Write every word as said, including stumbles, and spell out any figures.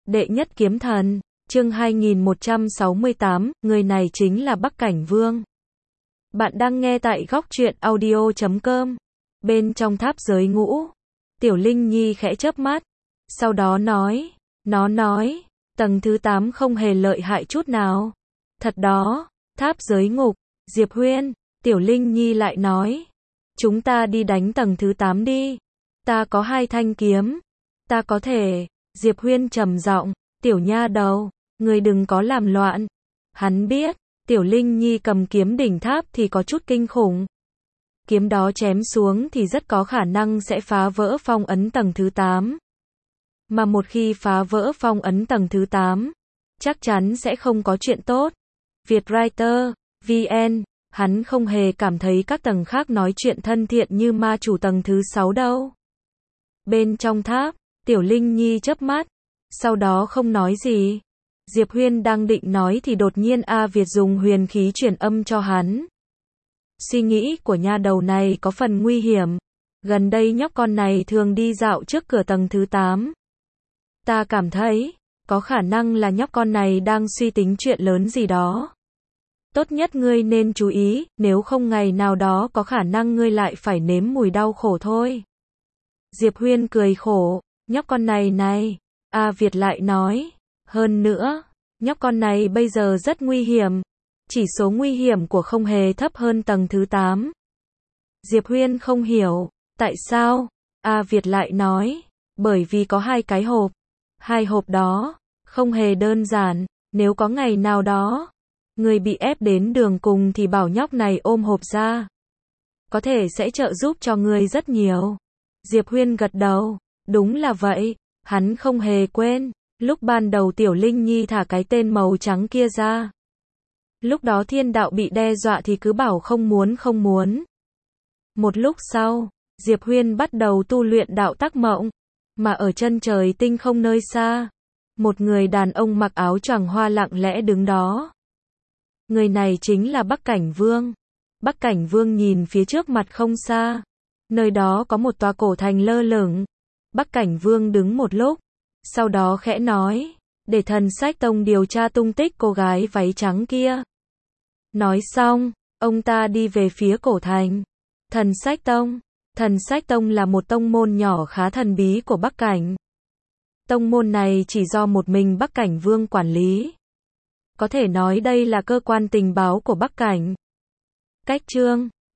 Đệ nhất kiếm thần, chương hai nghìn một trăm sáu mươi tám, người này chính là Bắc Cảnh Vương. Bạn đang nghe tại góc truyện audio chấm com. Bên trong tháp giới ngũ, Tiểu Linh Nhi khẽ chớp mắt, sau đó nói, nó nói, tầng thứ tám không hề lợi hại chút nào. Thật đó, tháp giới ngục, Diệp Huyên, Tiểu Linh Nhi lại nói, chúng ta đi đánh tầng thứ tám đi. Ta có hai thanh kiếm, ta có thể. Diệp Huyên trầm giọng, tiểu nha đầu, người đừng có làm loạn. Hắn biết, Tiểu Linh Nhi cầm kiếm đỉnh tháp thì có chút kinh khủng. Kiếm đó chém xuống thì rất có khả năng sẽ phá vỡ phong ấn tầng thứ tám. Mà một khi phá vỡ phong ấn tầng thứ tám, chắc chắn sẽ không có chuyện tốt. Vietwriter, vê en, hắn không hề cảm thấy các tầng khác nói chuyện thân thiện như ma chủ tầng thứ sáu đâu. Bên trong tháp, Tiểu Linh Nhi chớp mắt, sau đó không nói gì. Diệp Huyên đang định nói thì đột nhiên A Việt dùng huyền khí truyền âm cho hắn. Suy nghĩ của nha đầu này có phần nguy hiểm. Gần đây nhóc con này thường đi dạo trước cửa tầng thứ tám. Ta cảm thấy, có khả năng là nhóc con này đang suy tính chuyện lớn gì đó. Tốt nhất ngươi nên chú ý, nếu không ngày nào đó có khả năng ngươi lại phải nếm mùi đau khổ thôi. Diệp Huyên cười khổ, nhóc con này này, A Việt lại nói, hơn nữa, nhóc con này bây giờ rất nguy hiểm, chỉ số nguy hiểm của không hề thấp hơn tầng thứ tám. Diệp Huyên không hiểu, tại sao? A Việt lại nói, bởi vì có hai cái hộp, hai hộp đó, không hề đơn giản, nếu có ngày nào đó, người bị ép đến đường cùng thì bảo nhóc này ôm hộp ra. Có thể sẽ trợ giúp cho người rất nhiều. Diệp Huyên gật đầu, đúng là vậy, hắn không hề quên, lúc ban đầu Tiểu Linh Nhi thả cái tên màu trắng kia ra. Lúc đó thiên đạo bị đe dọa thì cứ bảo không muốn không muốn. Một lúc sau, Diệp Huyên bắt đầu tu luyện đạo tác mộng, mà ở chân trời tinh không nơi xa, một người đàn ông mặc áo choàng hoa lặng lẽ đứng đó. Người này chính là Bắc Cảnh Vương. Bắc Cảnh Vương nhìn phía trước mặt không xa. Nơi đó có một tòa cổ thành lơ lửng. Bắc Cảnh Vương đứng một lúc, sau đó khẽ nói, để Thần Sách Tông điều tra tung tích cô gái váy trắng kia. Nói xong, ông ta đi về phía cổ thành. Thần Sách Tông. Thần Sách Tông là một tông môn nhỏ khá thần bí của Bắc Cảnh. Tông môn này chỉ do một mình Bắc Cảnh Vương quản lý. Có thể nói đây là cơ quan tình báo của Bắc Cảnh. Cách chương